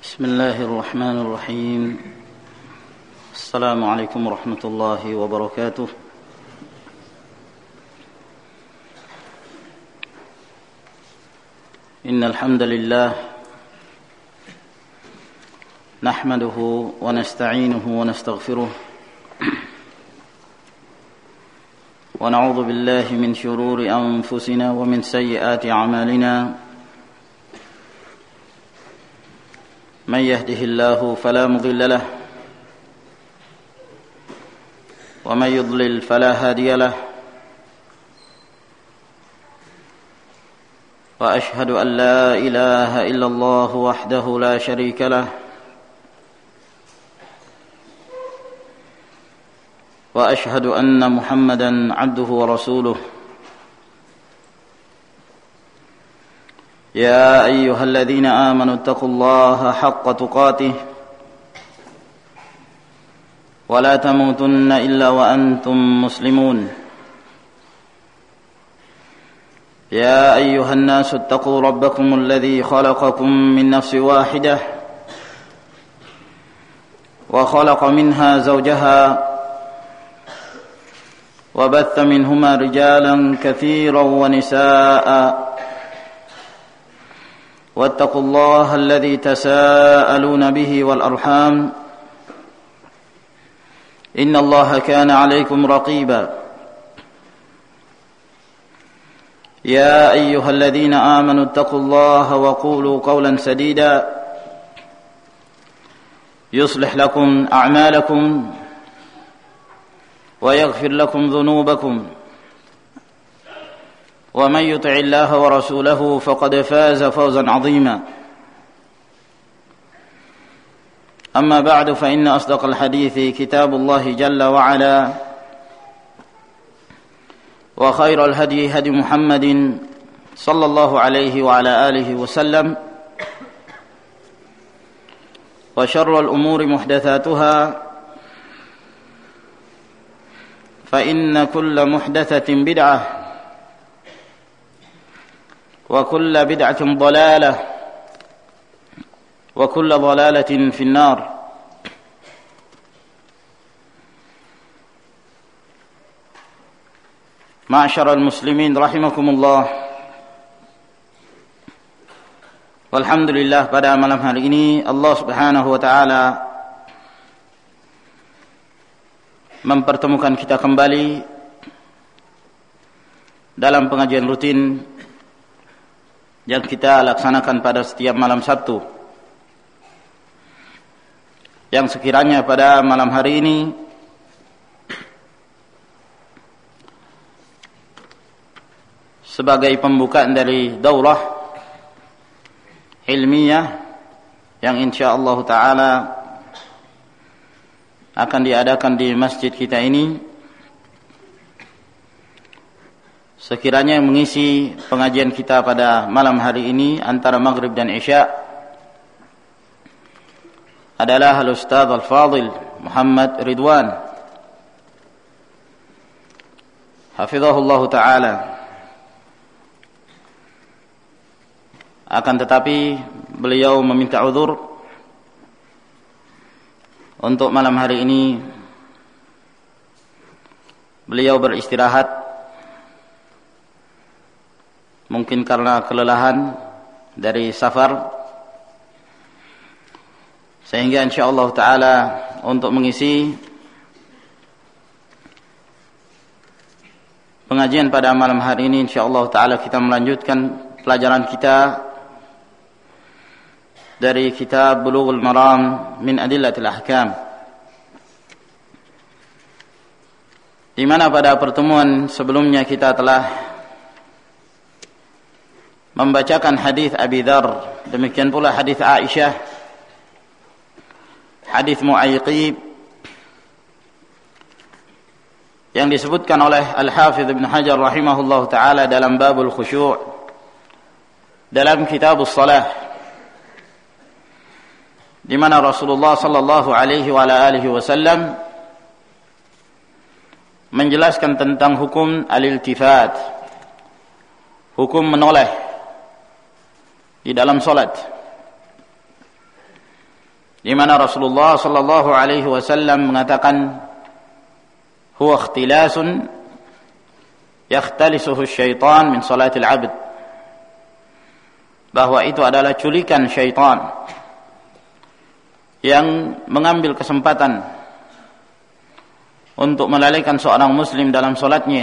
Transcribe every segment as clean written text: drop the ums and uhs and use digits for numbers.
بسم الله الرحمن الرحيم. السلام عليكم ورحمة الله وبركاته. إن الحمد لله نحمده ونستعينه ونستغفره ونعوذ بالله من شرور أنفسنا ومن سيئات أعمالنا. من يهده الله فلا مضل له ومن يضلل فلا هادي له. وأشهد أن لا إله إلا الله وحده لا شريك له وأشهد أن محمدا عبده ورسوله. يا أيها الذين آمنوا اتقوا الله حق تقاته ولا تموتن إلا وأنتم مسلمون. يا أيها الناس اتقوا ربكم الذي خلقكم من نفس واحدة وخلق منها زوجها وبث منهما رجالا كثيرا ونساء. واتقوا الله الذي تساءلون به والأرحام إن الله كان عليكم رقيبا. يا أيها الذين آمنوا اتقوا الله وقولوا قولا سديدا يصلح لكم أعمالكم ويغفر لكم ذنوبكم ومن يطع الله ورسوله فقد فاز فوزا عظيما. أما بعد فإن أصدق الحديث كتاب الله جل وعلا وخير الهدي هدي محمد صلى الله عليه وعلى آله وسلم وشر الأمور محدثاتها فإن كل محدثة بدعة وكل بدعة ضلالة وكل ضلالة في النار. معشر المسلمين رحمكم الله. Walhamdulillah, pada malam hari ini Allah Subhanahu wa taala mempertemukan kita kembali dalam pengajian rutin yang kita laksanakan pada setiap malam Sabtu, yang sekiranya pada malam hari ini sebagai pembukaan dari daurah ilmiah yang insyaallah taala akan diadakan di masjid kita ini, sekiranya yang mengisi pengajian kita pada malam hari ini antara maghrib dan isya adalah Al-Ustaz Al-Fadil Muhammad Ridwan hafizahullah ta'ala. Akan tetapi beliau meminta uzur untuk malam hari ini. Beliau beristirahat, mungkin karena kelelahan dari safar, sehingga insyaallah taala untuk mengisi pengajian pada malam hari ini insyaallah taala kita melanjutkan pelajaran kita dari kitab Bulughul Maram min Adillatil Ahkam, di mana pada pertemuan sebelumnya kita telah membacakan hadis Abi Dzar, demikian pula hadis Aisyah, hadis Mu'ayqib yang disebutkan oleh Al-Hafidz Ibn Hajar rahimahullah taala dalam babul khusyu' dalam kitabus shalah, di mana Rasulullah sallallahu alaihi wa alihi wasallam menjelaskan tentang hukum al-iltifat, hukum menoleh di dalam salat. di mana Rasulullah sallallahu alaihi wasallam mengatakan huwa ikhtilasun yakhtalisuhu syaitan min salatil abd, bahwa itu adalah culikan syaitan yang mengambil kesempatan untuk melalaikan seorang muslim dalam salatnya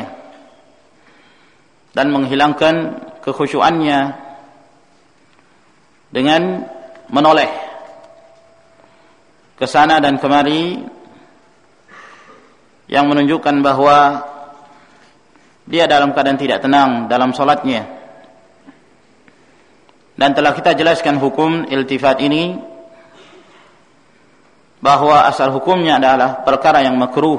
dan menghilangkan kekhusyuannya dengan menoleh ke sana dan kemari, yang menunjukkan bahwa dia dalam keadaan tidak tenang dalam salatnya. Dan telah kita jelaskan hukum iltifat ini, bahwa asal hukumnya adalah perkara yang makruh,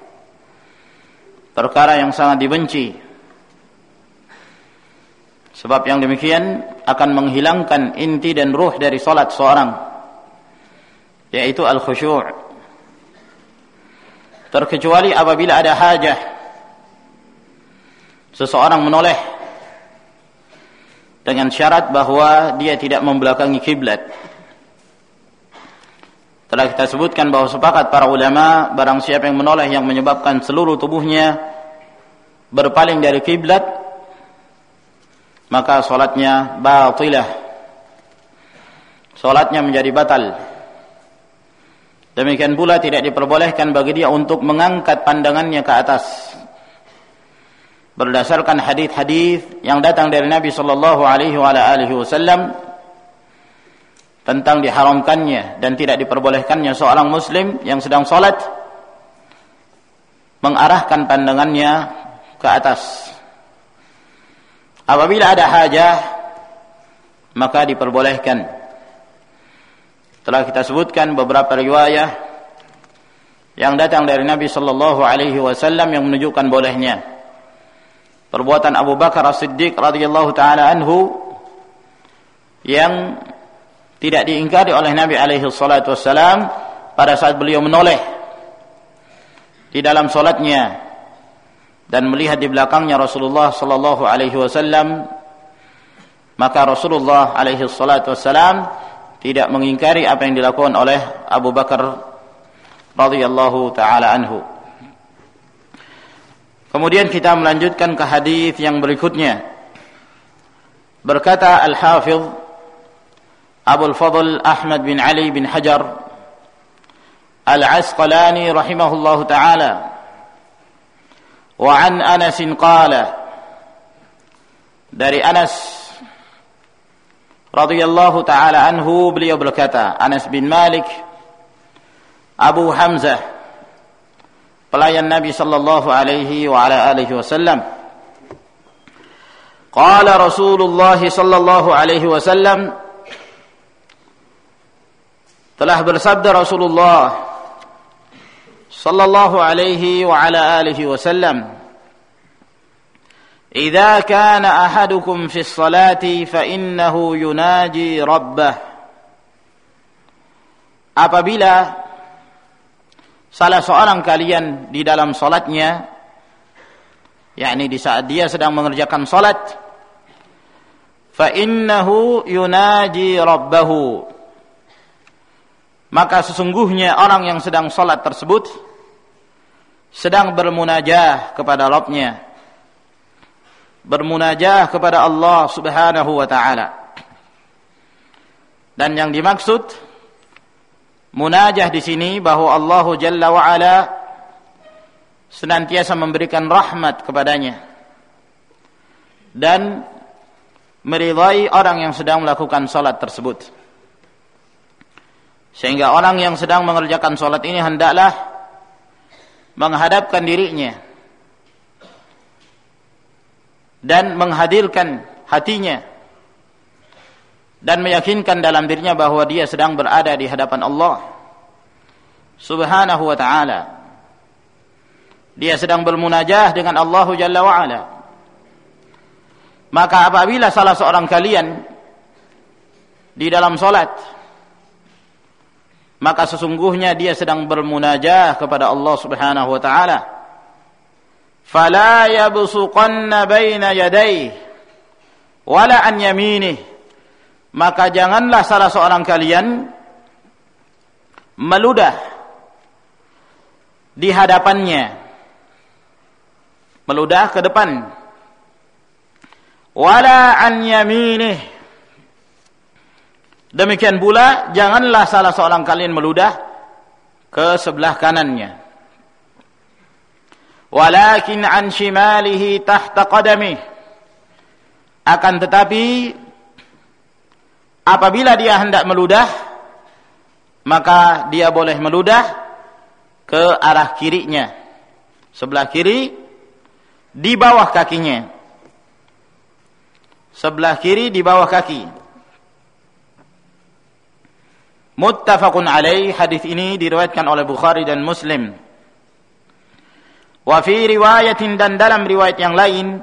perkara yang sangat dibenci. Sebab yang demikian akan menghilangkan inti dan ruh dari salat seorang, yaitu al-khusyu'. Terkecuali apabila ada hajah, seseorang menoleh dengan syarat bahwa dia tidak membelakangi kiblat. Telah kita sebutkan bahwa sepakat para ulama, barang siapa yang menoleh yang menyebabkan seluruh tubuhnya berpaling dari kiblat, maka salatnya batilah, salatnya menjadi batal. Demikian pula tidak diperbolehkan bagi dia untuk mengangkat pandangannya ke atas, berdasarkan hadis-hadis yang datang dari Nabi sallallahu alaihi wasallam tentang diharamkannya dan tidak diperbolehkannya seorang muslim yang sedang salat mengarahkan pandangannya ke atas. Apabila ada hajah, maka diperbolehkan. Telah kita sebutkan beberapa riwayat yang datang dari Nabi sallallahu alaihi wasallam yang menunjukkan bolehnya. Perbuatan Abu Bakar As-Siddiq radhiyallahu taala anhu yang tidak diingkari oleh Nabi alaihi salatu wassalam pada saat beliau menoleh di dalam salatnya dan melihat di belakangnya Rasulullah sallallahu alaihi wasallam, maka Rasulullah alaihi salatu wassalam tidak mengingkari apa yang dilakukan oleh Abu Bakar radhiyallahu taala anhu. Kemudian kita melanjutkan ke hadis yang berikutnya. Berkata Al-Hafidh Abu Al-Fadl Ahmad bin Ali bin Hajar Al-Asqalani rahimahullahu taala, wa an Anas qala, dari Anas radhiyallahu taala anhu beliau berkata, Anas bin Malik Abu Hamzah, pelayan Nabi sallallahu alaihi wa ala alihi wasallam, qala Rasulullah sallallahu alaihi wasallam, telah bersabda Rasulullah sallallahu alaihi wa ala alihi wasallam, idza kana ahadukum fi sholati fa innahu yunaji rabbah, apabila salah seorang kalian di dalam salatnya, yakni di saat dia sedang mengerjakan salat, fa innahu yunaji rabbahu, maka sesungguhnya orang yang sedang salat tersebut sedang bermunajah kepada Rabb-nya, bermunajah kepada Allah Subhanahu wa taala. Dan yang dimaksud munajah di sini bahwa Allah Jalla wa Ala senantiasa memberikan rahmat kepadanya dan meridai orang yang sedang melakukan salat tersebut. Sehingga orang yang sedang mengerjakan salat ini hendaklah menghadapkan dirinya dan menghadirkan hatinya dan meyakinkan dalam dirinya bahwa dia sedang berada di hadapan Allah Subhanahu wa ta'ala. Dia sedang bermunajah dengan Allah Jalla wa Ala. Maka apabila salah seorang kalian di dalam salat, maka sesungguhnya dia sedang bermunajah kepada Allah Subhanahu wa ta'ala, fala yabsuqanna baina yadayhi wala an yaminih, maka janganlah salah seorang kalian meludah di hadapannya, meludah ke depan. Wala an yaminih, demikian pula janganlah salah seorang kalian meludah ke sebelah kanannya. Walakin an shimalihi tahta qadamih, akan tetapi apabila dia hendak meludah, maka dia boleh meludah ke arah kirinya, sebelah kiri di bawah kakinya, sebelah kiri di bawah kaki. Muttafaqun alaih, hadis ini diriwayatkan oleh Bukhari dan Muslim. Wa fi riwayatin, dan dalam riwayat yang lain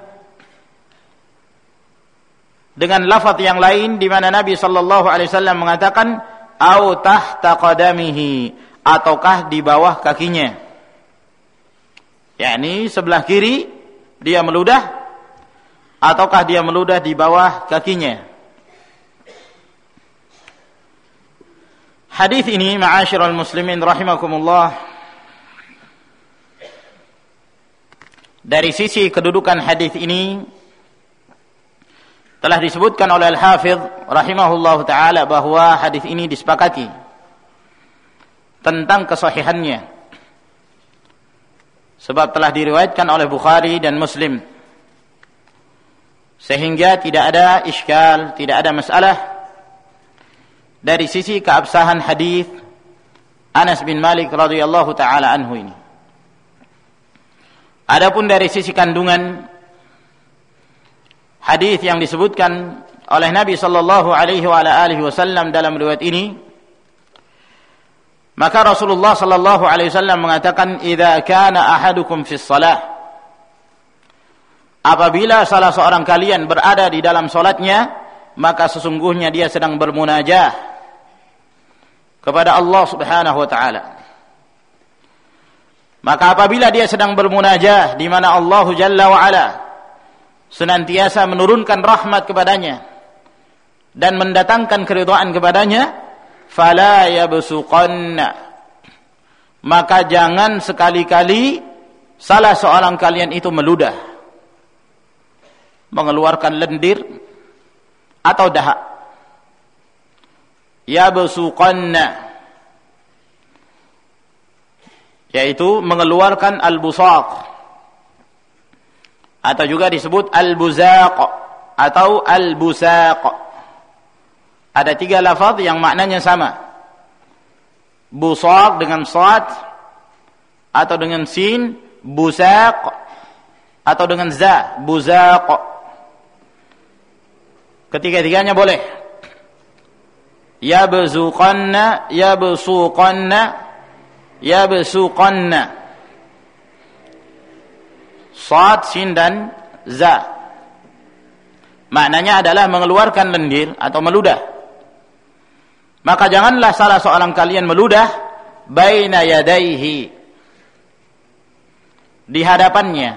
dengan lafaz yang lain di mana Nabi sallallahu alaihi wasallam mengatakan au tahta qadamihi, ataukah di bawah kakinya. yakni sebelah kiri dia meludah ataukah dia meludah di bawah kakinya. Hadis ini ma'asyiral muslimin rahimakumullah, dari sisi kedudukan hadis ini telah disebutkan oleh Al-Hafidh rahimahullahu taala bahwa hadis ini disepakati tentang kesahihannya sebab telah diriwayatkan oleh Bukhari dan Muslim, sehingga tidak ada iskal, tidak ada masalah dari sisi keabsahan hadis Anas bin Malik radhiyallahu taala anhu ini. Adapun dari sisi kandungan hadis yang disebutkan oleh Nabi sallallahu alaihi wa ala alihi wasallam dalam riwayat ini, maka Rasulullah sallallahu alaihi wasallam mengatakan, "Idza kana ahadukum fis shalah," apabila salah seorang kalian berada di dalam salatnya, maka sesungguhnya dia sedang bermunajah kepada Allah Subhanahu wa taala. Maka apabila dia sedang bermunajah di mana Allah Jalla wa ala senantiasa menurunkan rahmat kepadanya dan mendatangkan keridhaan kepadanya, fala yabsuqanna, maka jangan sekali-kali salah seorang kalian itu meludah, mengeluarkan lendir atau dahak. Yabsuqanna, yaitu mengeluarkan al-busaq, atau juga disebut al-buzaq atau al-busaq. Ada 3 lafaz yang maknanya sama. Busaq dengan shad atau dengan sin, busaq atau dengan za, buzaq. Ketiga-tiganya boleh. Yabzuqanna, yabsuqanna, yabsuqanna. Shad, sin dan za. Maknanya adalah mengeluarkan lendir atau meludah. Maka janganlah salah seorang kalian meludah baina yadaihi, di hadapannya.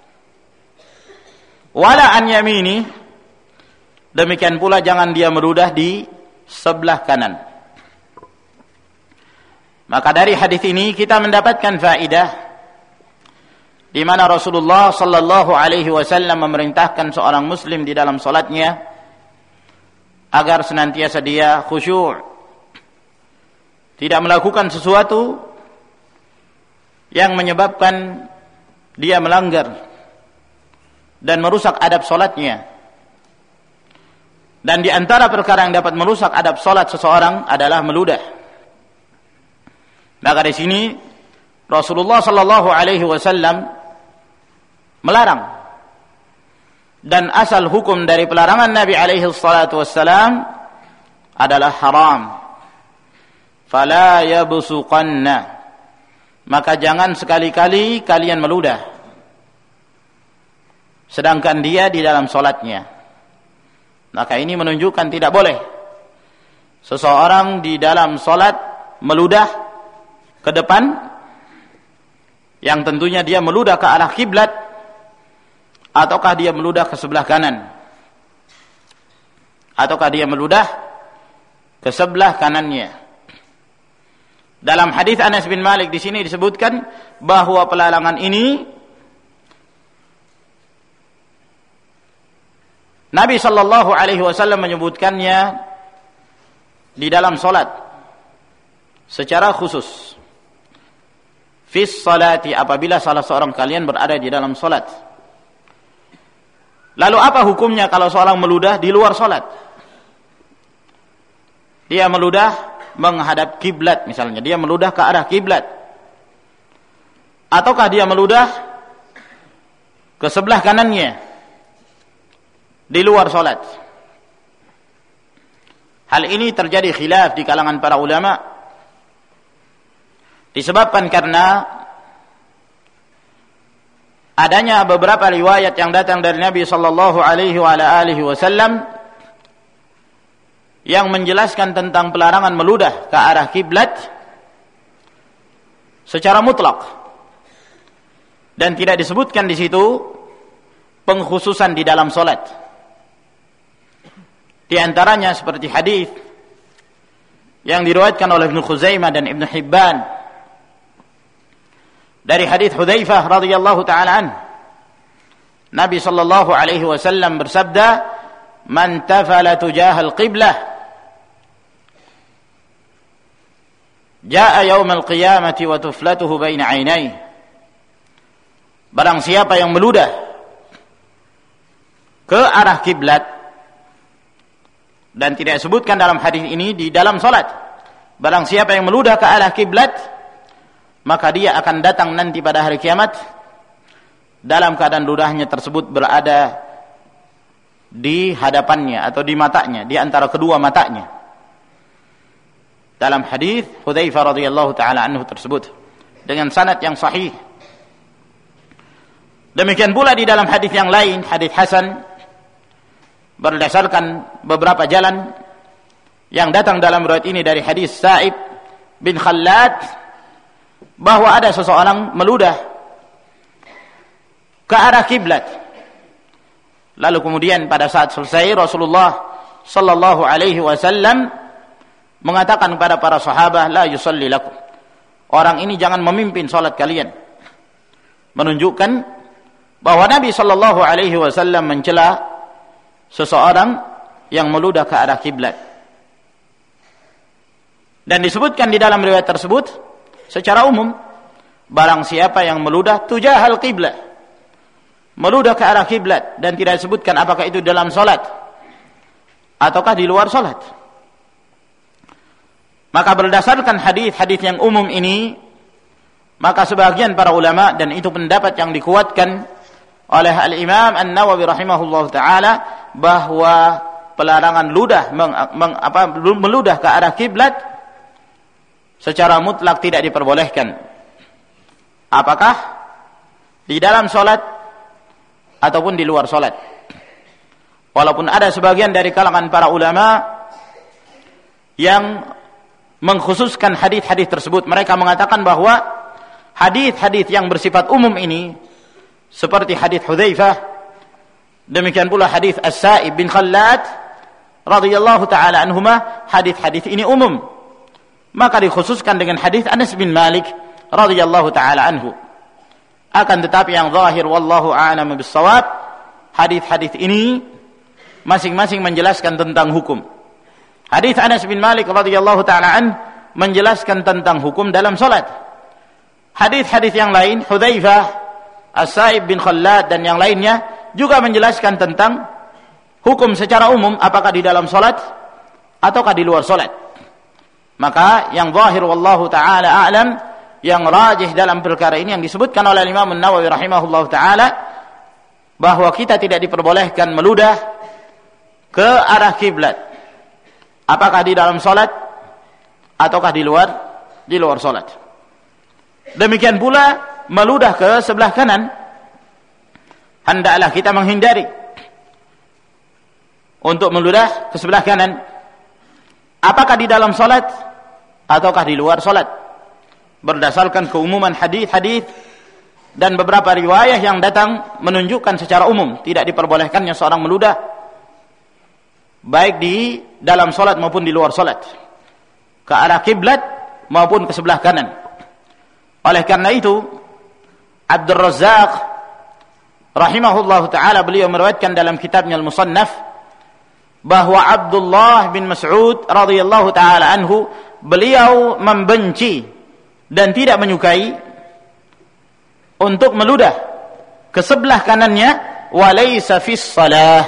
Wala an yamini, demikian pula jangan dia meludah di sebelah kanan. Maka dari hadis ini kita mendapatkan faedah di mana Rasulullah sallallahu alaihi wasallam memerintahkan seorang muslim di dalam salatnya agar senantiasa dia khusyuk, tidak melakukan sesuatu yang menyebabkan dia melanggar dan merusak adab salatnya. Dan di antara perkara yang dapat merusak adab salat seseorang adalah meludah. Maka di sini Rasulullah sallallahu alaihi wasallam melarang, dan asal hukum dari pelarangan Nabi alaihi salatu wassalam adalah haram. Fala yabsuqanna, maka jangan sekali-kali kalian meludah sedangkan dia di dalam salatnya. Maka ini menunjukkan tidak boleh seseorang di dalam salat meludah ke depan, yang tentunya dia meludah ke arah kiblat, ataukah dia meludah ke sebelah kanan, ataukah dia meludah ke sebelah kanannya. Dalam hadis Anas bin Malik di sini disebutkan bahwa pelarangan ini Nabi sallallahu alaihi wasallam menyebutkannya di dalam salat secara khusus. Fis salati, apabila salah seorang kalian berada di dalam salat. Lalu apa hukumnya kalau seorang meludah di luar salat? Dia meludah menghadap kiblat misalnya, dia meludah ke arah kiblat. Ataukah dia meludah ke sebelah kanannya di luar salat? Hal ini terjadi khilaf di kalangan para ulama disebabkan karena adanya beberapa riwayat yang datang dari Nabi sallallahu alaihi wasallam yang menjelaskan tentang pelarangan meludah ke arah kiblat secara mutlak, dan tidak disebutkan di situ pengkhususan di dalam salat. Di antaranya seperti hadis yang diriwayatkan oleh Ibnu Khuzaimah dan Ibnu Hibban dari hadis Hudzaifah radhiyallahu taala anhu, Nabi sallallahu alaihi wasallam bersabda, "Man tafala tujahal qiblah jaa yaumal qiyamati wa tuflatuhu baina 'ainayhi." Barang siapa yang meludah ke arah kiblat, dan tidak disebutkan dalam hadis ini di dalam salat, barang siapa yang meludah ke arah kiblat, maka dia akan datang nanti pada hari kiamat dalam keadaan ludahnya tersebut berada di hadapannya atau di matanya, di antara kedua matanya. Dalam hadis Hudzaifah radhiyallahu taala anhu tersebut dengan sanad yang sahih. Demikian pula di dalam hadis yang lain, hadis hasan berdasarkan beberapa jalan yang datang dalam riwayat ini dari hadis Sa'ib bin Khallad, bahwa ada seseorang meludah ke arah kiblat. Lalu kemudian pada saat selesai Rasulullah sallallahu alaihi wasallam mengatakan kepada para sahabat, la yusalli lakum, orang ini jangan memimpin salat kalian. Menunjukkan bahwa Nabi sallallahu alaihi wasallam mencela seseorang yang meludah ke arah kiblat. Dan disebutkan di dalam riwayat tersebut secara umum, barang siapa yang meludah tujahal qiblah, meludah ke arah kiblat, dan tidak disebutkan apakah itu dalam salat ataukah di luar salat. Maka berdasarkan hadis-hadis yang umum ini, maka sebagian para ulama, dan itu pendapat yang dikuatkan oleh Al-Imam An-Nawawi rahimahullah ta'ala, bahwa pelarangan meludah ke arah kiblat secara mutlak tidak diperbolehkan, apakah di dalam salat ataupun di luar salat. Walaupun ada sebagian dari kalangan para ulama yang mengkhususkan hadis-hadis tersebut, mereka mengatakan bahwa hadis-hadis yang bersifat umum ini seperti hadis Hudzaifah, demikian pula hadis As-Sa'ib bin Khallad radhiyallahu taala anhuma, hadis-hadis ini umum, maka dikhususkan dengan hadis Anas bin Malik radhiyallahu taala anhu. Akan tetapi yang zahir wallahu a'lam bis-shawab, hadis-hadis ini masing-masing menjelaskan tentang hukum. Hadis Anas bin Malik radhiyallahu taala an menjelaskan tentang hukum dalam salat. Hadis-hadis yang lain, Hudzaifah, As-Sa'ib bin Khallad dan yang lainnya juga menjelaskan tentang hukum secara umum, apakah di dalam salat ataukah di luar salat. Maka yang zahir wallahu taala a'lam, yang rajih dalam perkara ini yang disebutkan oleh Imam An-Nawawi rahimahullahu taala, bahwa kita tidak diperbolehkan meludah ke arah kiblat, apakah di dalam salat ataukah di luar salat. Demikian pula meludah ke sebelah kanan, hendaklah kita menghindari untuk meludah ke sebelah kanan, apakah di dalam salat ataukah di luar salat, berdasarkan keumuman hadis-hadis dan beberapa riwayah yang datang menunjukkan secara umum tidak diperbolehkannya seorang meludah baik di dalam salat maupun di luar salat ke arah kiblat, maupun ke sebelah kanan. Oleh karena itu Abdul Razzaq rahimahullahu taala beliau meriwayatkan dalam kitabnya Al-Musannaf bahwa Abdullah bin Mas'ud radhiyallahu taala anhu beliau membenci dan tidak menyukai untuk meludah ke sebelah kanannya walaysa fis shalah,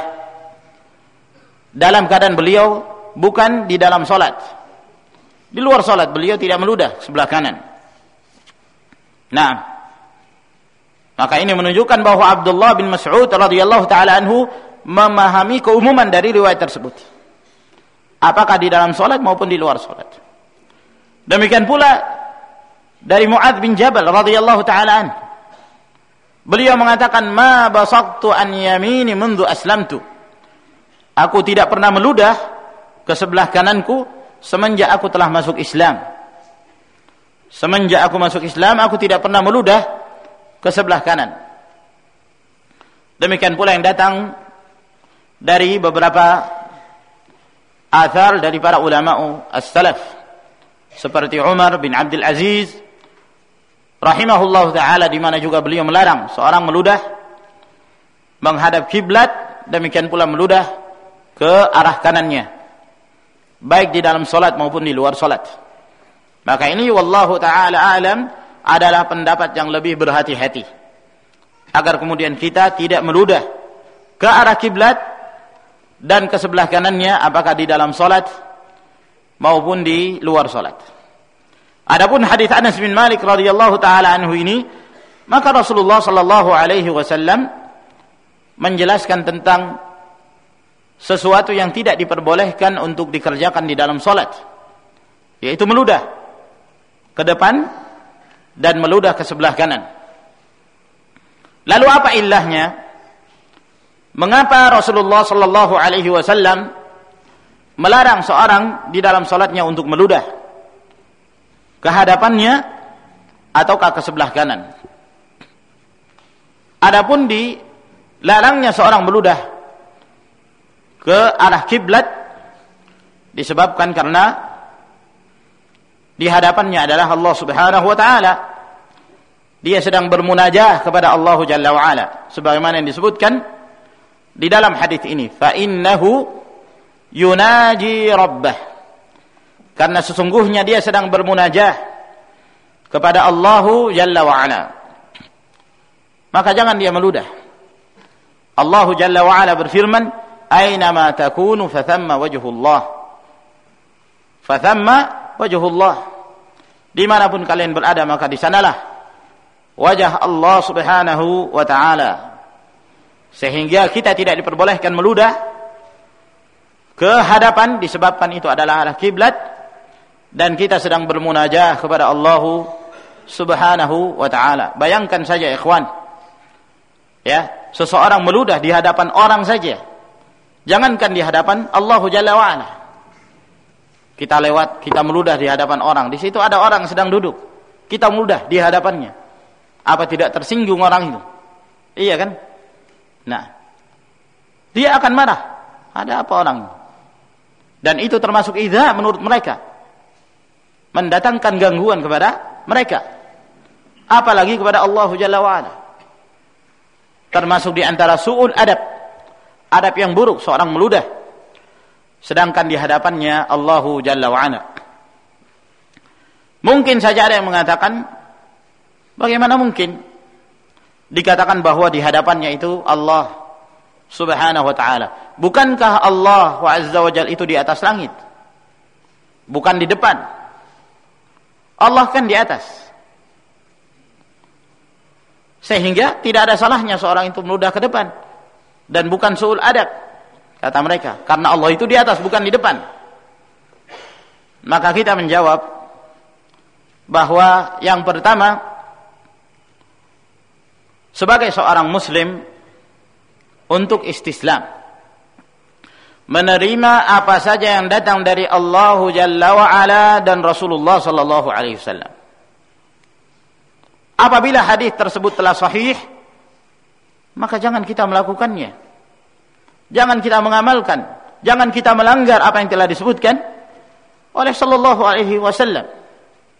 dalam keadaan beliau bukan di dalam salat. Di luar salat beliau tidak meludah sebelah kanan. Nah, maka ini menunjukkan bahwa Abdullah bin Mas'ud radhiyallahu taala anhu memahami keumuman dari riwayat tersebut, apakah di dalam salat maupun di luar salat. Demikian pula dari Mu'adz bin Jabal radhiyallahu taala anhu, beliau mengatakan, ma basaqtu an yamini mundu aslamtu, aku tidak pernah meludah ke sebelah kananku semenjak aku telah masuk Islam. Semenjak aku masuk Islam, aku tidak pernah meludah ke sebelah kanan. Demikian pula yang datang dari beberapa athar dari para ulama as-salaf seperti Umar bin Abdul Aziz rahimahullah ta'ala, di mana juga beliau melarang seorang meludah menghadap kiblat, demikian pula meludah ke arah kanannya, baik di dalam salat maupun di luar salat. Maka ini wallahu ta'ala alam adalah pendapat yang lebih berhati-hati, agar kemudian kita tidak meludah ke arah kiblat dan ke sebelah kanannya, apakah di dalam salat maupun di luar salat. Adapun hadis Anas bin Malik radhiyallahu taala anhu ini, maka Rasulullah sallallahu alaihi wasallam menjelaskan tentang sesuatu yang tidak diperbolehkan untuk dikerjakan di dalam salat, yaitu meludah ke depan dan meludah ke sebelah kanan. Lalu apa ilahnya? Mengapa Rasulullah sallallahu alaihi wasallam melarang seorang di dalam salatnya untuk meludah ke hadapannya ataukah ke sebelah kanan? Adapun dilarangnya seorang meludah ke arah kiblat disebabkan karena di hadapannya adalah Allah Subhanahu wa taala. Dia sedang bermunajah kepada Allah Jalla wa ala, sebagaimana yang disebutkan di dalam hadis ini, fa innahu yunaji rabbah, karena sesungguhnya dia sedang bermunajah kepada Allah Jalla wa ala. Maka jangan dia meludah. Allah Jalla wa ala berfirman, aina ma takunu fathamma wajhullah. Fathamma wajhullah, dimanapun kalian berada maka di sanalah wajah Allah Subhanahu wa ta'ala. Sehingga kita tidak diperbolehkan meludah ke hadapan, disebabkan itu adalah arah kiblat dan kita sedang bermunajah kepada Allah Subhanahu wa ta'ala. Bayangkan saja ikhwan, ya, seseorang meludah di hadapan orang saja, jangankan di hadapan Allah Jalla wa ala. Kita lewat, kita meludah di hadapan orang. Di situ ada orang sedang duduk, kita meludah di hadapannya. Apa tidak tersinggung orang itu? Iya kan? Nah, dia akan marah. Ada apa orang ini? Dan itu termasuk idza menurut mereka, mendatangkan gangguan kepada mereka. Apalagi kepada Allah Jalla wa'ala. Termasuk di antara su'ul adab, adab yang buruk seorang meludah sedangkan di hadapannya Allahu Jalla wa'ala. Mungkin saja ada yang mengatakan, bagaimana mungkin dikatakan bahwa di hadapannya itu Allah Subhanahu wa ta'ala? Bukankah Allah wa azza wa jalla itu di atas langit, bukan di depan? Allah kan di atas, sehingga tidak ada salahnya seorang itu meludah ke depan, dan bukan su'ul adab kata mereka, karena Allah itu di atas bukan di depan. Maka kita menjawab bahwa yang pertama, sebagai seorang muslim untuk istislam, menerima apa saja yang datang dari Allah Jalla wa ala dan Rasulullah sallallahu alaihi wasallam. Apabila hadis tersebut telah sahih, maka jangan kita melakukannya. Jangan kita mengamalkan, jangan kita melanggar apa yang telah disebutkan oleh sallallahu alaihi wasallam.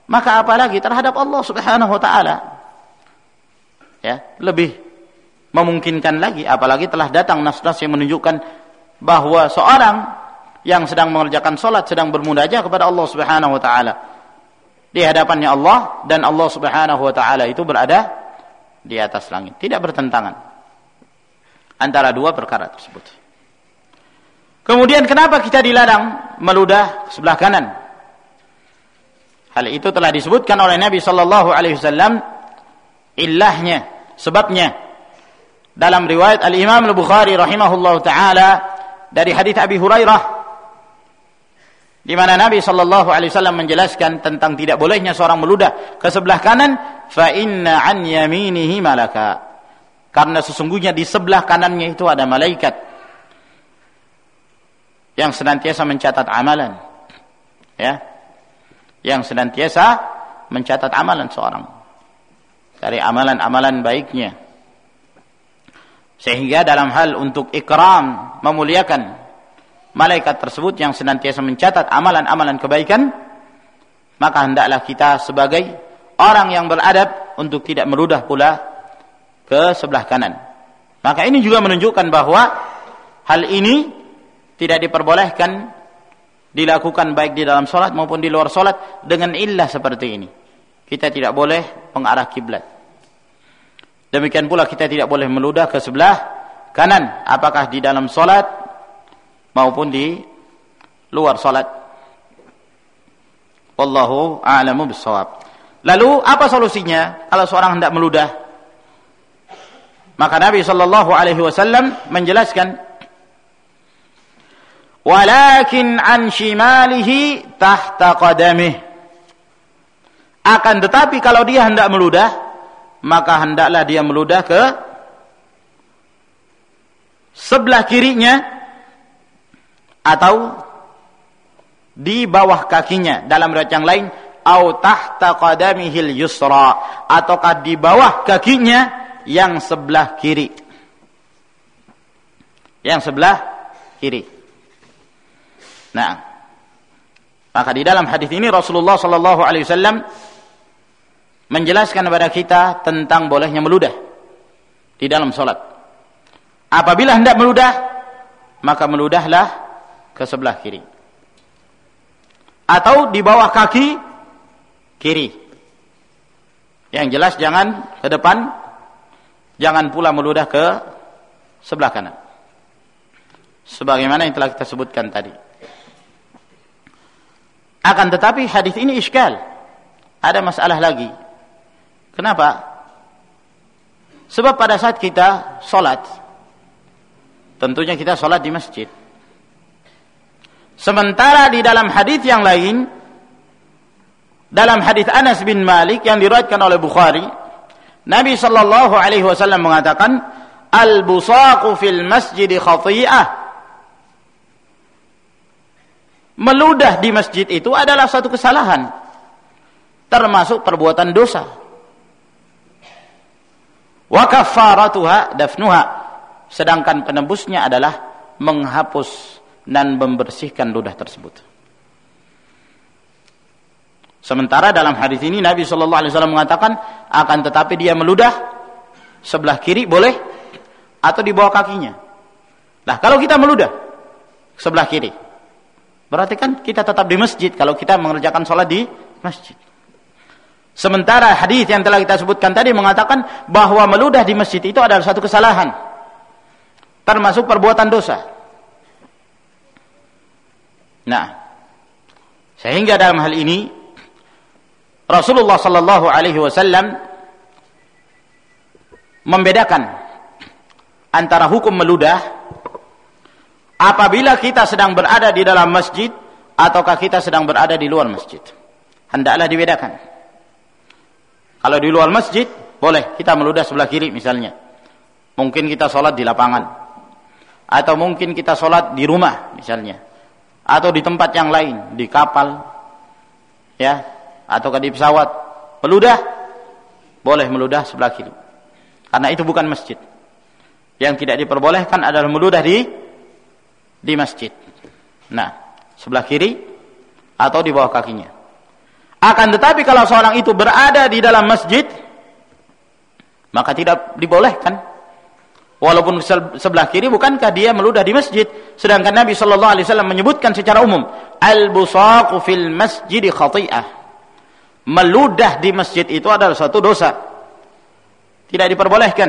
maka apalagi terhadap Allah Subhanahu wa taala. Ya, lebih memungkinkan lagi, apalagi telah datang nas-nas yang menunjukkan bahwa seorang yang sedang mengerjakan salat sedang bermunajat kepada Allah Subhanahu wa taala di hadapannya Allah, dan Allah Subhanahu wa taala itu berada di atas langit. Tidak bertentangan antara dua perkara tersebut. Kemudian kenapa kita dilarang meludah sebelah kanan? Hal itu telah disebutkan oleh Nabi sallallahu alaihi wasallam, illahnya, sebabnya, dalam riwayat Al-Imam Al-Bukhari rahimahullahu taala dari hadis Abi Hurairah, di mana Nabi sallallahu alaihi wasallam menjelaskan tentang tidak bolehnya seorang meludah ke sebelah kanan, fa inna an yaminihi malaka, karena sesungguhnya di sebelah kanannya itu ada malaikat yang senantiasa mencatat amalan, ya, yang senantiasa mencatat amalan seorang dari amalan-amalan baiknya. Sehingga dalam hal untuk ikram, memuliakan malaikat tersebut yang senantiasa mencatat amalan-amalan kebaikan, maka hendaklah kita sebagai orang yang beradab untuk tidak meludah pula ke sebelah kanan. Maka ini juga menunjukkan bahwa hal ini tidak diperbolehkan dilakukan baik di dalam salat maupun di luar salat dengan illah seperti ini. Kita tidak boleh mengarah kiblat. Demikian pula kita tidak boleh meludah ke sebelah kanan, apakah di dalam salat maupun di luar salat. Wallahu a'lamu bissawab. Lalu apa solusinya kalau seorang hendak meludah? Maka Nabi sallallahu alaihi wasallam menjelaskan, walakin an shimalihi tahta qadamih, akan tetapi kalau dia hendak meludah, maka hendaklah dia meludah ke sebelah kirinya atau di bawah kakinya. Dalam riwayat yang lain, au tahta qadamihil yusra, ataukah di bawah kakinya yang sebelah kiri. Yang sebelah kiri. Nah, maka di dalam hadis ini Rasulullah sallallahu alaihi wasallam menjelaskan kepada kita tentang bolehnya meludah di dalam salat. Apabila hendak meludah, maka meludahlah ke sebelah kiri atau di bawah kaki kiri. Yang jelas jangan ke depan, jangan pula meludah ke sebelah kanan. Sebagaimana yang telah kita sebutkan tadi. Akan tetapi hadis ini iskal. Ada masalah lagi. Kenapa? Sebab pada saat kita sholat, tentunya kita sholat di masjid. Sementara di dalam hadis yang lain, dalam hadis Anas bin Malik yang diriwayatkan oleh Bukhari, Nabi sallallahu alaihi wasallam mengatakan, al-busaqu fil masjid khati'ah. Meludah di masjid itu adalah satu kesalahan, termasuk perbuatan dosa. Wa kaffaratuha dafnuha, sedangkan penebusnya adalah menghapus dan membersihkan ludah tersebut. Sementara dalam hadis ini Nabi sallallahu alaihi wasallam mengatakan, akan tetapi dia meludah sebelah kiri boleh atau di bawah kakinya. Nah, kalau kita meludah sebelah kiri, berarti kan kita tetap di masjid kalau kita mengerjakan sholat di masjid. Sementara hadis yang telah kita sebutkan tadi mengatakan bahwa meludah di masjid itu adalah satu kesalahan, termasuk perbuatan dosa. Nah, sehingga dalam hal ini Rasulullah sallallahu alaihi wasallam membedakan antara hukum meludah apabila kita sedang berada di dalam masjid ataukah kita sedang berada di luar masjid. Hendaklah dibedakan. Kalau di luar masjid, boleh kita meludah sebelah kiri misalnya. Mungkin kita sholat di lapangan. Atau mungkin kita sholat di rumah misalnya. Atau di tempat yang lain, di kapal, ya, ataukah di pesawat. Meludah, boleh meludah sebelah kiri. Karena itu bukan masjid. Yang tidak diperbolehkan adalah meludah di masjid. Nah, sebelah kiri atau di bawah kakinya. Akan tetapi kalau seorang itu berada di dalam masjid, maka tidak dibolehkan. Walaupun sebelah kiri, bukankah dia meludah di masjid? Sedangkan Nabi sallallahu alaihi wasallam menyebutkan secara umum, al-busaqu fil masjid khati'ah. Meludah di masjid itu adalah suatu dosa. Tidak diperbolehkan.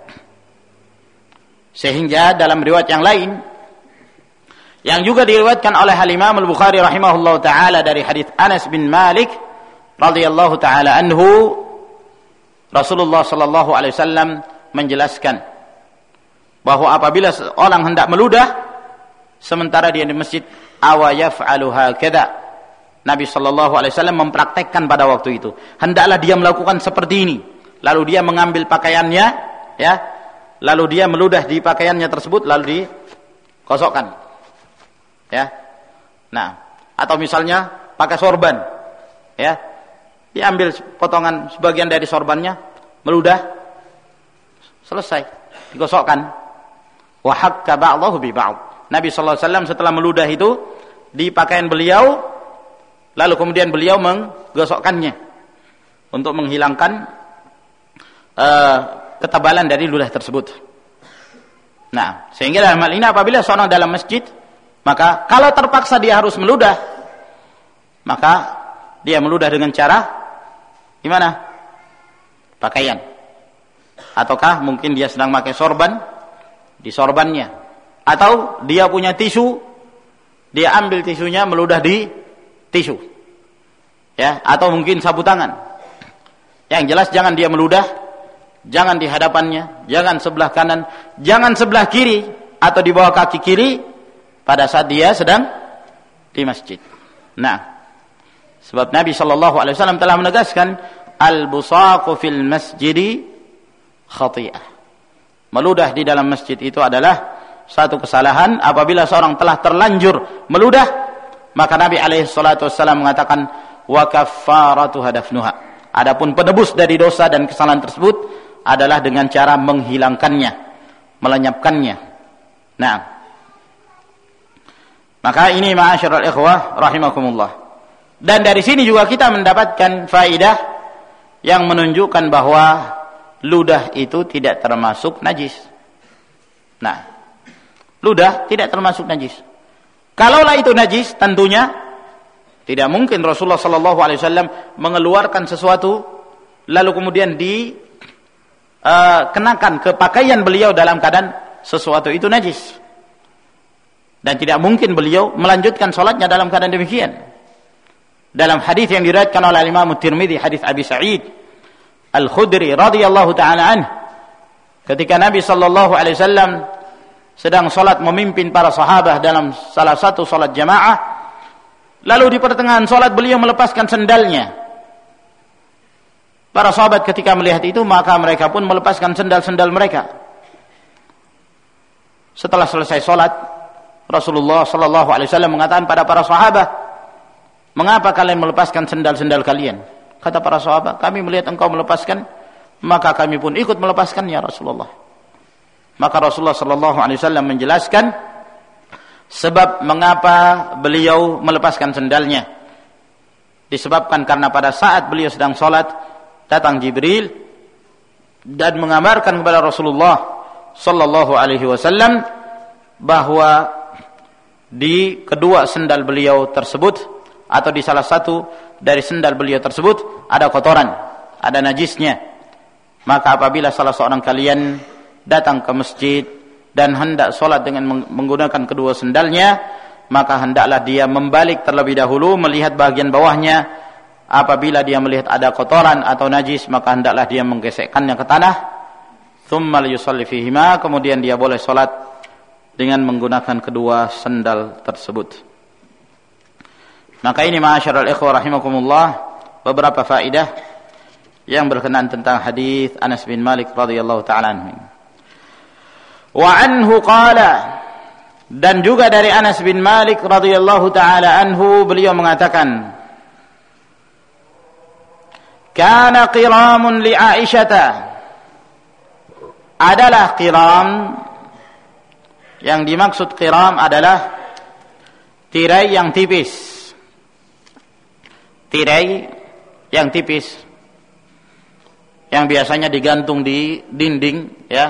Sehingga dalam riwayat yang lain, yang juga diriwayatkan oleh Imam Al-Bukhari rahimahullahu taala dari hadis Anas bin Malik radhiyallahu taala anhu, Rasulullah sallallahu alaihi wasallam menjelaskan bahwa apabila orang hendak meludah sementara dia di masjid, awa yaf'alu hakadha, Nabi sallallahu alaihi wasallam mempraktekkan pada waktu itu, hendaklah dia melakukan seperti ini, lalu dia mengambil pakaiannya, ya, lalu dia meludah di pakaiannya tersebut, lalu dikosokkan, ya. Nah, atau misalnya pakai sorban, ya, diambil potongan sebagian dari sorbannya, meludah, selesai, digosokkan. Wa hakka ba'dahu bi ba'd. Nabi sallallahu alaihi wasallam setelah meludah itu di pakaian beliau, lalu kemudian beliau menggosokkannya untuk menghilangkan ketebalan dari ludah tersebut. Nah, sehingga dalam hal ini apabila seorang dalam masjid, maka kalau terpaksa dia harus meludah, maka dia meludah dengan cara gimana? Pakaian. Ataukah mungkin dia sedang pakai sorban, di sorbannya, atau dia punya tisu, dia ambil tisunya meludah di tisu, ya, atau mungkin sapu tangan. Yang jelas jangan dia meludah, jangan di hadapannya, jangan sebelah kanan, jangan sebelah kiri atau di bawah kaki kiri pada saat dia sedang di masjid. Nah, sebab Nabi sallallahu alaihi wasallam telah menegaskan al-busaqu fil masjidi khati'ah. Meludah di dalam masjid itu adalah satu kesalahan. Apabila seorang telah terlanjur meludah, maka Nabi alaihi salatu wassalam mengatakan wa kaffaratuha dafnuha. Adapun penebus dari dosa dan kesalahan tersebut adalah dengan cara menghilangkannya, melenyapkannya. Nah, maka ini ma'asyiral ikhwah rahimakumullah. Dan dari sini juga kita mendapatkan faedah yang menunjukkan bahwa ludah itu tidak termasuk najis. Nah, ludah tidak termasuk najis. Kalaulah itu najis, tentunya tidak mungkin Rasulullah sallallahu alaihi wasallam mengeluarkan sesuatu lalu kemudian dikenakan ke pakaian beliau dalam keadaan sesuatu itu najis. Dan tidak mungkin beliau melanjutkan salatnya dalam keadaan demikian. Dalam hadis yang diriwayatkan oleh Imam Tirmidzi, hadis Abi Sa'id Al-Khudri radhiyallahu ta'ala anhu, ketika Nabi sallallahu alaihi wasallam sedang salat memimpin para sahabat dalam salah satu salat jamaah, lalu di pertengahan salat beliau melepaskan sendalnya. Para sahabat ketika melihat itu, maka mereka pun melepaskan sendal-sendal mereka. Setelah selesai salat, Rasulullah sallallahu alaihi wasallam mengatakan pada para sahabat, "Mengapa kalian melepaskan sendal-sendal kalian?" Kata para sahabat, "Kami melihat engkau melepaskan, maka kami pun ikut melepaskan ya Rasulullah." Maka Rasulullah sallallahu alaihi wasallam menjelaskan sebab mengapa beliau melepaskan sendalnya. Disebabkan karena pada saat beliau sedang salat, datang Jibril dan mengabarkan kepada Rasulullah sallallahu alaihi wasallam bahwa di kedua sendal beliau tersebut, atau di salah satu dari sendal beliau tersebut ada kotoran, ada najisnya. Maka apabila salah seorang kalian datang ke masjid dan hendak sholat dengan menggunakan kedua sendalnya, maka hendaklah dia membalik terlebih dahulu melihat bagian bawahnya. Apabila dia melihat ada kotoran atau najis, maka hendaklah dia menggesekkannya ke tanah. Tsumma liyusalli fihima, kemudian dia boleh sholat dengan menggunakan kedua sendal tersebut. Maka ini ma'asyiral ikhwah rahimakumullah, beberapa faedah yang berkenaan tentang hadis Anas bin Malik radhiyallahu taala anhu. Wa anhu qala, dan juga dari Anas bin Malik radhiyallahu taala anhu beliau mengatakan, kana qiramun li Aisyah, adalah qiram, yang dimaksud qiram adalah tirai yang tipis, tirai yang tipis, yang biasanya digantung di dinding, ya,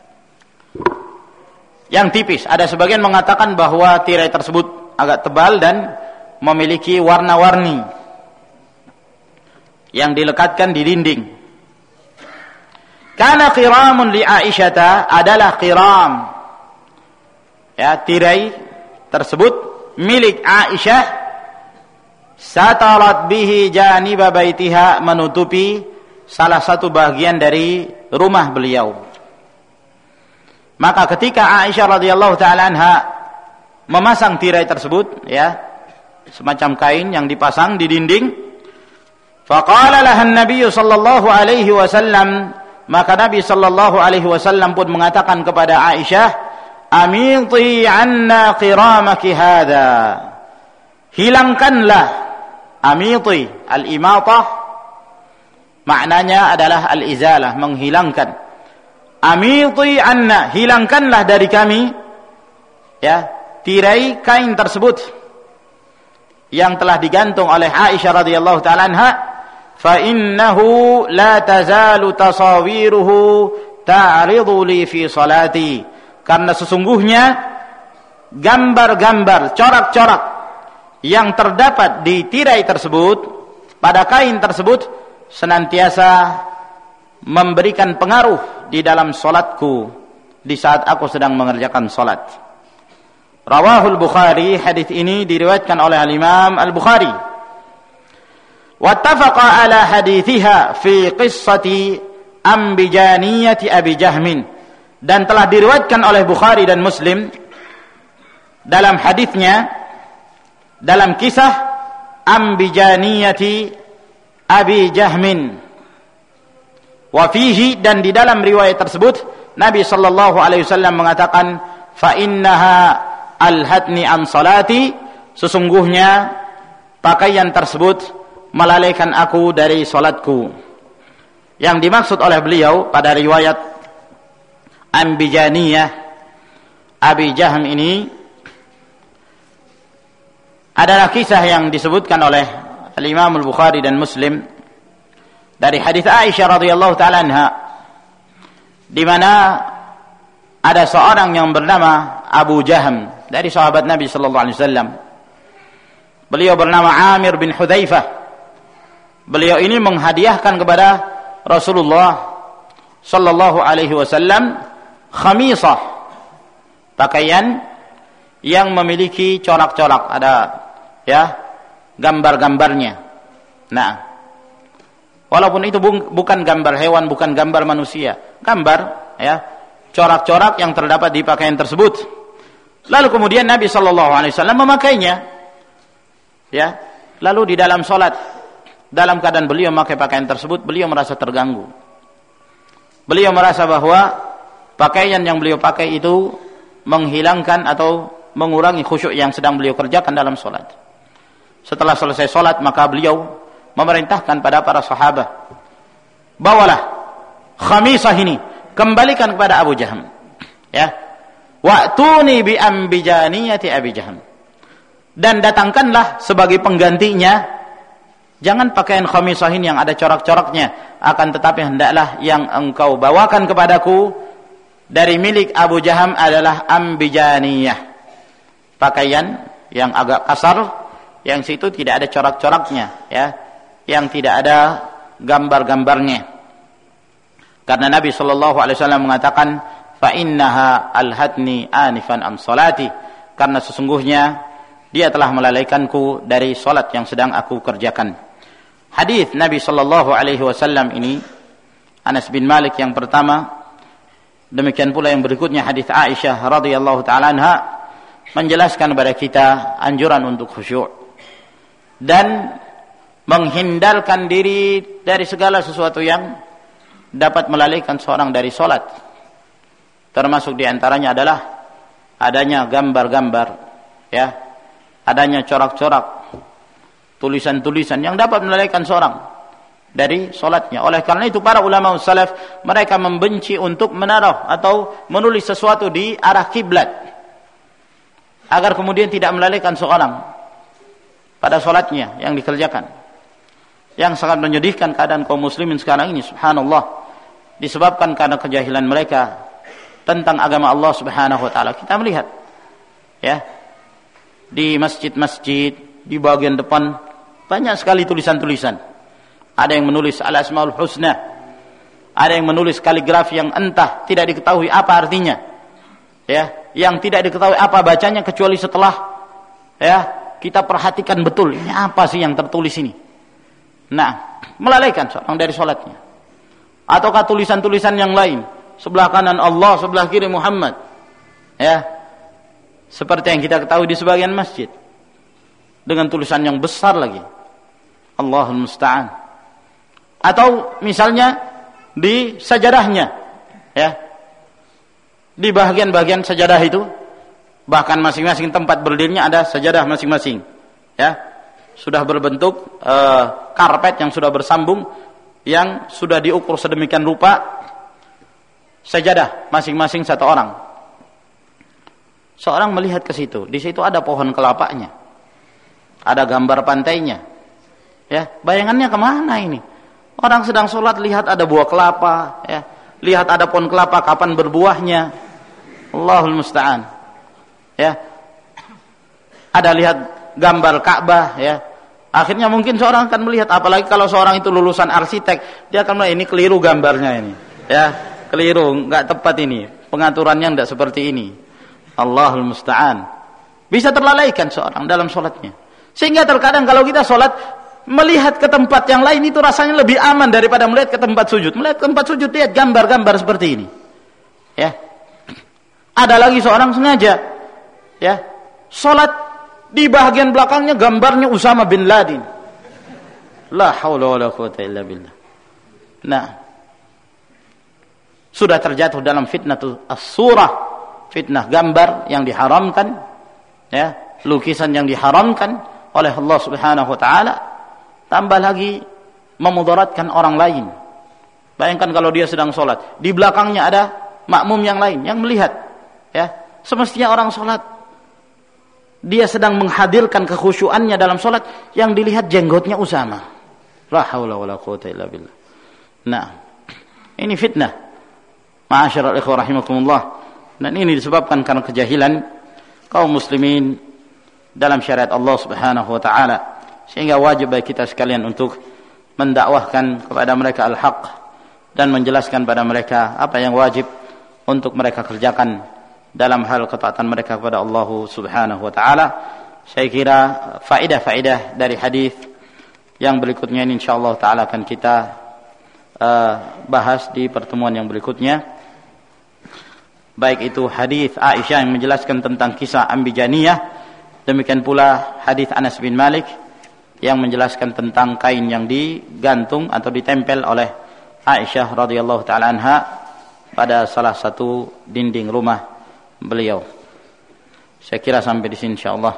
yang tipis. Ada sebagian mengatakan bahwa tirai tersebut agak tebal dan memiliki warna-warni yang dilekatkan di dinding. Kana qiramun li Aisyata, adalah qiram, ya, tirai tersebut milik Aisyah, satarat bihi janiba baitiha, menutupi salah satu bagian dari rumah beliau. Maka ketika Aisyah radhiyallahu taala anha memasang tirai tersebut, ya, semacam kain yang dipasang di dinding, faqala laha an-nabiy sallallahu alaihi wasallam, maka Nabi sallallahu alaihi wasallam pun mengatakan kepada Aisyah, amiti anna qiramaki hadha, hilangkanlah. Amiti, al-imatah maknanya adalah al-izalah, menghilangkan. Amiti anna, hilangkanlah dari kami, ya, tirai kain tersebut yang telah digantung oleh Aisyah radhiyallahu taala anha, fa innahu la tazalu tasawiruhu ta'ridu li fi salati, karena sesungguhnya gambar-gambar, corak-corak yang terdapat di tirai tersebut, pada kain tersebut, senantiasa memberikan pengaruh di dalam salatku di saat aku sedang mengerjakan salat. Rawahul Bukhari, hadis ini diriwayatkan oleh Al-Imam Al-Bukhari. Wattafaqa ala hadithiha fi qissati ambijaniyati Abi Jahmin, dan telah diriwayatkan oleh Bukhari dan Muslim dalam hadisnya, dalam kisah ambijaniyati Abi Jahmin. Wa fihi, dan di dalam riwayat tersebut Nabi sallallahu alaihi wasallam mengatakan, fa innaha alhatni an salati, sesungguhnya pakaian tersebut melalaikan aku dari salatku. Yang dimaksud oleh beliau pada riwayat ambijaniyah Abi Jahm ini adalah kisah yang disebutkan oleh Al-Imam Al-Bukhari dan Muslim dari hadis Aisyah radhiyallahu taala anha, di mana ada seorang yang bernama Abu Jahm dari sahabat Nabi sallallahu alaihi wasallam. Beliau bernama Amir bin Hudzaifah. Beliau ini menghadiahkan kepada Rasulullah sallallahu alaihi wasallam khamisah, pakaian yang memiliki corak-corak, ada, ya, gambar-gambarnya. Nah, walaupun itu bukan gambar hewan, bukan gambar manusia, gambar, ya, corak-corak yang terdapat di pakaian tersebut. Lalu kemudian Nabi sallallahu alaihi wasallam memakainya, ya. Lalu di dalam salat, dalam keadaan beliau memakai pakaian tersebut, beliau merasa terganggu. Beliau merasa bahwa pakaian yang beliau pakai itu menghilangkan atau mengurangi khusyuk yang sedang beliau kerjakan dalam salat. Setelah selesai salat, maka beliau memerintahkan pada para sahabat, bawalah khamisah ini, kembalikan kepada Abu Jahm, ya, wa'tuni bi ambijaniyati Abi Jahm, dan datangkanlah sebagai penggantinya, jangan pakaian khamisah ini yang ada corak-coraknya, akan tetapi hendaklah yang engkau bawakan kepadaku dari milik Abu Jahm adalah ambijaniyah, pakaian yang agak kasar, yang situ tidak ada corak-coraknya, ya, yang tidak ada gambar-gambarnya. Karena Nabi sallallahu alaihi wasallam mengatakan, fa innaha alhatni anifan an salati, karena sesungguhnya dia telah melalaikanku dari salat yang sedang aku kerjakan. Hadis Nabi sallallahu alaihi wasallam ini, Anas bin Malik yang pertama, demikian pula yang berikutnya hadis Aisyah radhiyallahu taala anha, menjelaskan kepada kita anjuran untuk khusyuk dan menghindarkan diri dari segala sesuatu yang dapat melalaikan seorang dari salat. Termasuk diantaranya adalah adanya gambar-gambar, ya, adanya corak-corak, tulisan-tulisan yang dapat melalaikan seorang dari salatnya. Oleh karena itu para ulama salaf, mereka membenci untuk menaruh atau menulis sesuatu di arah kiblat, agar kemudian tidak melalaikan seorang pada salatnya yang dikerjakan. yang sangat menyedihkan keadaan kaum muslimin sekarang ini, subhanallah, disebabkan karena kejahilan mereka tentang agama Allah Subhanahu wa taala. Kita melihat ya, di masjid-masjid di bagian depan banyak sekali tulisan-tulisan. Ada yang menulis Al-Asmaul Husna, ada yang menulis kaligrafi yang entah tidak diketahui apa artinya. Ya, yang tidak diketahui apa bacanya kecuali setelah ya kita perhatikan betul ini apa sih yang tertulis ini. Nah, melalaikan seorang dari salatnya. Ataukah tulisan-tulisan yang lain, sebelah kanan Allah, sebelah kiri Muhammad. Ya. Seperti yang kita ketahui di sebagian masjid. Dengan tulisan yang besar lagi. Allahul musta'an. Atau misalnya di sajadahnya, ya. Di bagian-bagian sajadah itu, bahkan masing-masing tempat berdirinya ada sajadah masing-masing. Ya. Sudah berbentuk karpet yang sudah bersambung, yang sudah diukur sedemikian rupa, sajadah masing-masing satu orang. Seorang melihat ke situ, di situ ada pohon kelapanya, ada gambar pantainya. Ya, bayangannya kemana ini? Orang sedang sholat lihat ada buah kelapa, ya, lihat ada pohon kelapa kapan berbuahnya. Allahul musta'an. Ya, ada lihat gambar Ka'bah, ya. Akhirnya mungkin seorang akan melihat, apalagi kalau seorang itu lulusan arsitek, dia akan melihat ini keliru gambarnya ini. Ya, keliru, enggak tepat ini. Pengaturannya enggak seperti ini. Allahul musta'an. Bisa terlalaikan seorang dalam sholatnya. Sehingga terkadang kalau kita sholat, melihat ke tempat yang lain itu rasanya lebih aman daripada melihat ke tempat sujud. Melihat ke tempat sujud, lihat gambar-gambar seperti ini. Ya. Ada lagi seorang sengaja, ya, sholat di bagian belakangnya gambarnya Usama bin Laden. La haula wala quwata illa billah. Nah, sudah terjatuh dalam fitnatul as-surah, fitnah gambar yang diharamkan, ya, lukisan yang diharamkan oleh Allah Subhanahu wa taala, tambah lagi memudaratkan orang lain. Bayangkan kalau dia sedang sholat, di belakangnya ada makmum yang lain yang melihat, ya, semestinya orang sholat dia sedang menghadirkan kekhusyuannya dalam sholat, yang dilihat jenggotnya Usama. La haula wala quwata illa billah. Nah, ini fitnah. Ma'asyiral ikhwah rahimakumullah. Dan ini disebabkan karena kejahilan kaum muslimin dalam syariat Allah Subhanahu wa taala. Sehingga wajib bagi kita sekalian untuk mendakwahkan kepada mereka al-haq dan menjelaskan pada mereka apa yang wajib untuk mereka kerjakan dalam hal ketaatan mereka kepada Allah Subhanahu wa taala. Saya kira faedah-faedah dari hadis yang berikutnya ini insyaallah taala akan kita bahas di pertemuan yang berikutnya. Baik itu hadis Aisyah yang menjelaskan tentang kisah Ambijaniyah, demikian pula hadis Anas bin Malik yang menjelaskan tentang kain yang digantung atau ditempel oleh Aisyah radhiyallahu taala anha pada salah satu dinding rumah beliau. Saya kira sampai di sini insyaallah.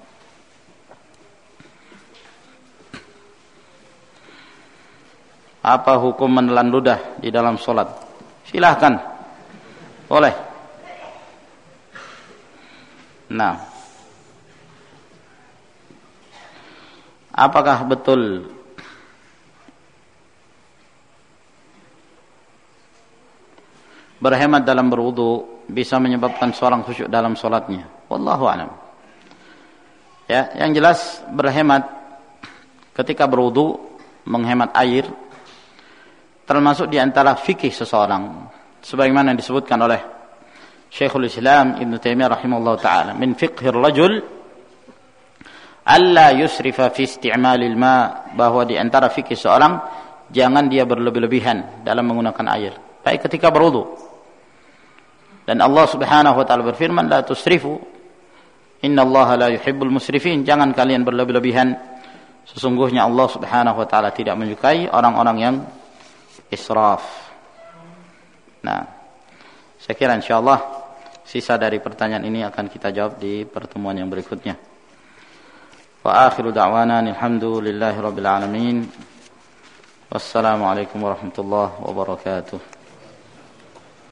Apa hukum menelan ludah di dalam sholat? Silahkan, boleh. Nah, apakah betul berhemat dalam berwudu bisa menyebabkan seorang khusyuk dalam sholatnya? Wallahu a'lam. Ya, yang jelas berhemat ketika berwudu, menghemat air, termasuk di antara fikih seseorang, sebagaimana disebutkan oleh Syekhul Islam Ibn Taimiyah rahimahullah ta'ala, min fiqhir rajul alla yusrifa fi isti'malil ma, bahwa di antara fikih seorang jangan dia berlebih-lebihan dalam menggunakan air, baik ketika berwudu. Dan Allah Subhanahu wa taala berfirman, la tusrifu innallaha la yuhibbul musrifin, jangan kalian berlebih-lebihan, sesungguhnya Allah Subhanahu wa taala tidak menyukai orang-orang yang israf. Nah, saya kira insyaallah sisa dari pertanyaan ini akan kita jawab di pertemuan yang berikutnya. Wa akhiru da'wana alhamdulillahi rabbil alamin. Wassalamualaikum warahmatullahi wabarakatuh.